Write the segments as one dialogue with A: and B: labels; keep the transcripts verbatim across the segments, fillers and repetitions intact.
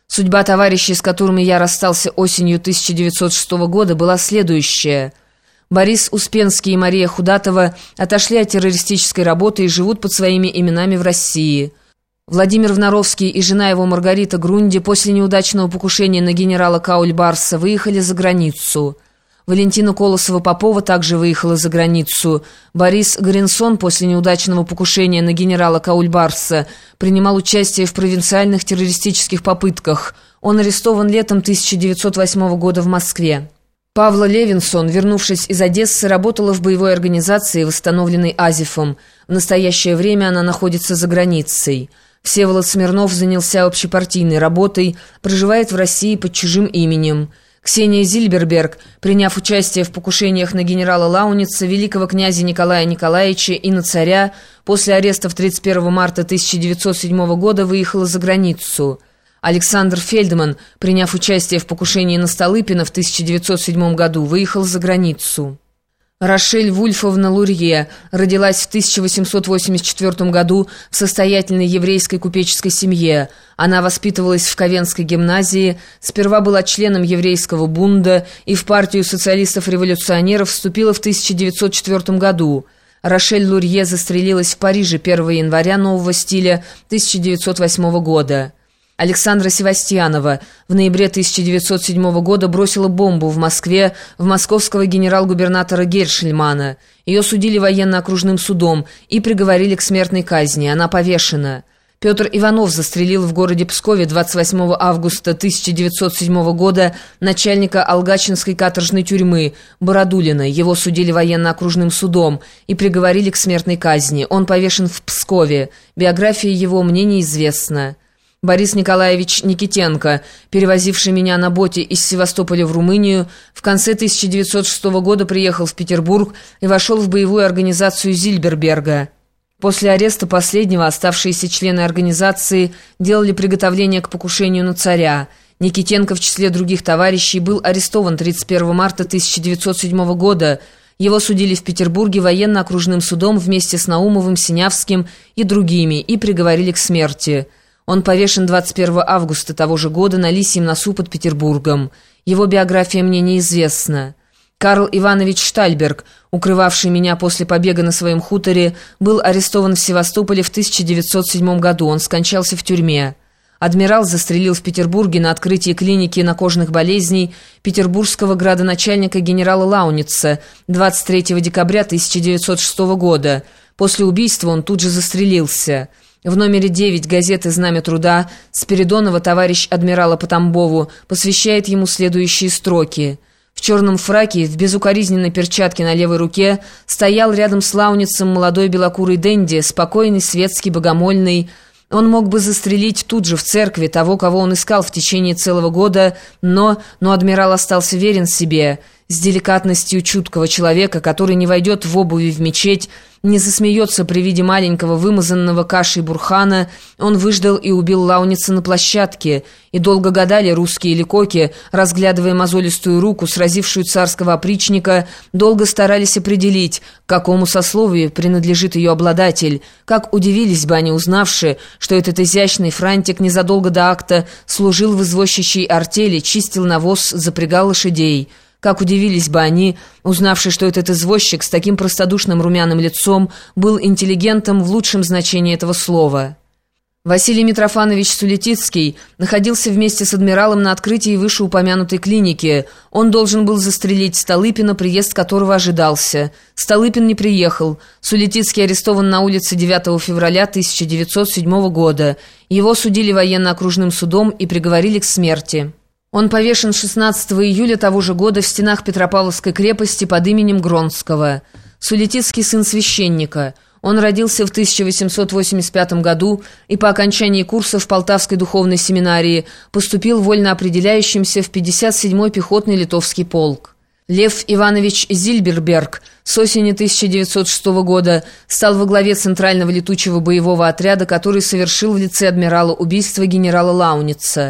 A: Судьба товарищей, с которыми я расстался осенью тысяча девятьсот шестого года, была следующая. Борис Успенский и Мария Худатова отошли от террористической работы и живут под своими именами в России. Владимир Вноровский и жена его Маргарита Грунди после неудачного покушения на генерала Каульбарса выехали за границу. Валентина Колосова-Попова также выехала за границу. Борис Горенсон после неудачного покушения на генерала Каульбарса принимал участие в провинциальных террористических попытках. Он арестован летом тысяча девятьсот восьмого года в Москве. Павла Левинсон, вернувшись из Одессы, работала в боевой организации, восстановленной Азифом. В настоящее время она находится за границей. Всеволод Смирнов занялся общепартийной работой, проживает в России под чужим именем. Ксения Зильберберг, приняв участие в покушениях на генерала Лауница, великого князя Николая Николаевича и на царя, после арестов тридцать первого марта тысяча девятьсот седьмого года выехала за границу. Александр Фельдман, приняв участие в покушении на Столыпина в тысяча девятьсот седьмом году, выехал за границу. Рошель Вульфовна Лурье родилась в тысяча восемьсот восемьдесят четвёртом году в состоятельной еврейской купеческой семье. Она воспитывалась в Ковенской гимназии, сперва была членом еврейского бунда и в партию социалистов-революционеров вступила в тысяча девятьсот четвёртом году. Рошель Лурье застрелилась в Париже первого января нового стиля тысяча девятьсот восьмого года. Александра Севастьянова в ноябре тысяча девятьсот седьмого года бросила бомбу в Москве в московского генерал-губернатора Гершельмана. Ее судили военно-окружным судом и приговорили к смертной казни. Она повешена. Петр Иванов застрелил в городе Пскове двадцать восьмого августа тысяча девятьсот седьмого года начальника Алгачинской каторжной тюрьмы Бородулина. Его судили военно-окружным судом и приговорили к смертной казни. Он повешен в Пскове. Биография его мне неизвестна. Борис Николаевич Никитенко, перевозивший меня на боте из Севастополя в Румынию, в конце тысяча девятьсот шестого года приехал в Петербург и вошел в боевую организацию Зильберберга. После ареста последнего оставшиеся члены организации делали приготовление к покушению на царя. Никитенко в числе других товарищей был арестован тридцать первого марта тысяча девятьсот седьмого года. Его судили в Петербурге военно-окружным судом вместе с Наумовым, Синявским и другими и приговорили к смерти. Он повешен двадцать первого августа того же года на Лисьем носу под Петербургом. Его биография мне неизвестна. Карл Иванович Штальберг, укрывавший меня после побега на своем хуторе, был арестован в Севастополе в тысяча девятьсот седьмом году. Он скончался в тюрьме. Адмирал застрелил в Петербурге на открытии клиники накожных болезней петербургского градоначальника генерала Лауница двадцать третьего декабря тысяча девятьсот шестого года. После убийства он тут же застрелился. В номере девять газеты «Знамя труда» Спиридонова товарищ адмирала по Тамбову посвящает ему следующие строки. В черном фраке, в безукоризненной перчатке на левой руке стоял рядом с Лауницем молодой белокурый денди, спокойный, светский, богомольный. Он мог бы застрелить тут же в церкви того, кого он искал в течение целого года, но, но адмирал остался верен себе. С деликатностью чуткого человека, который не войдет в обуви в мечеть, не засмеется при виде маленького вымазанного кашей бурхана, он выждал и убил Лауница на площадке. И долго гадали русские ликоки, разглядывая мозолистую руку, сразившую царского опричника, долго старались определить, к какому сословию принадлежит ее обладатель. Как удивились бы они, узнавши, что этот изящный франтик незадолго до акта служил в извозчичьей артели, чистил навоз, запрягал лошадей. Как удивились бы они, узнавши, что этот извозчик с таким простодушным румяным лицом был интеллигентом в лучшем значении этого слова. Василий Митрофанович Сулетицкий находился вместе с адмиралом на открытии вышеупомянутой клиники. Он должен был застрелить Столыпина, приезд которого ожидался. Столыпин не приехал. Сулетицкий арестован на улице девятого февраля тысяча девятьсот седьмого года. Его судили военно-окружным судом и приговорили к смерти. Он повешен шестнадцатого июля того же года в стенах Петропавловской крепости под именем Гронского. Сулетицкий сын священника. Он родился в тысяча восемьсот восемьдесят пятом году и по окончании курса в Полтавской духовной семинарии поступил вольно определяющимся в пятьдесят седьмой пехотный литовский полк. Лев Иванович Зильберберг с осени тысяча девятьсот шестого года стал во главе Центрального летучего боевого отряда, который совершил в лице адмирала убийство генерала Лауница.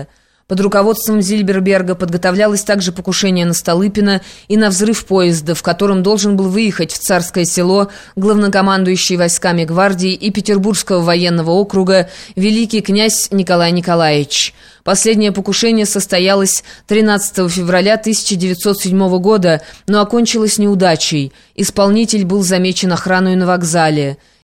A: Под руководством Зильберберга подготовлялось также покушение на Столыпина и на взрыв поезда, в котором должен был выехать в Царское Село главнокомандующий войсками гвардии и Петербургского военного округа великий князь Николай Николаевич. Последнее покушение состоялось тринадцатого февраля тысяча девятьсот седьмого года, но окончилось неудачей. Исполнитель был замечен охраной на вокзале.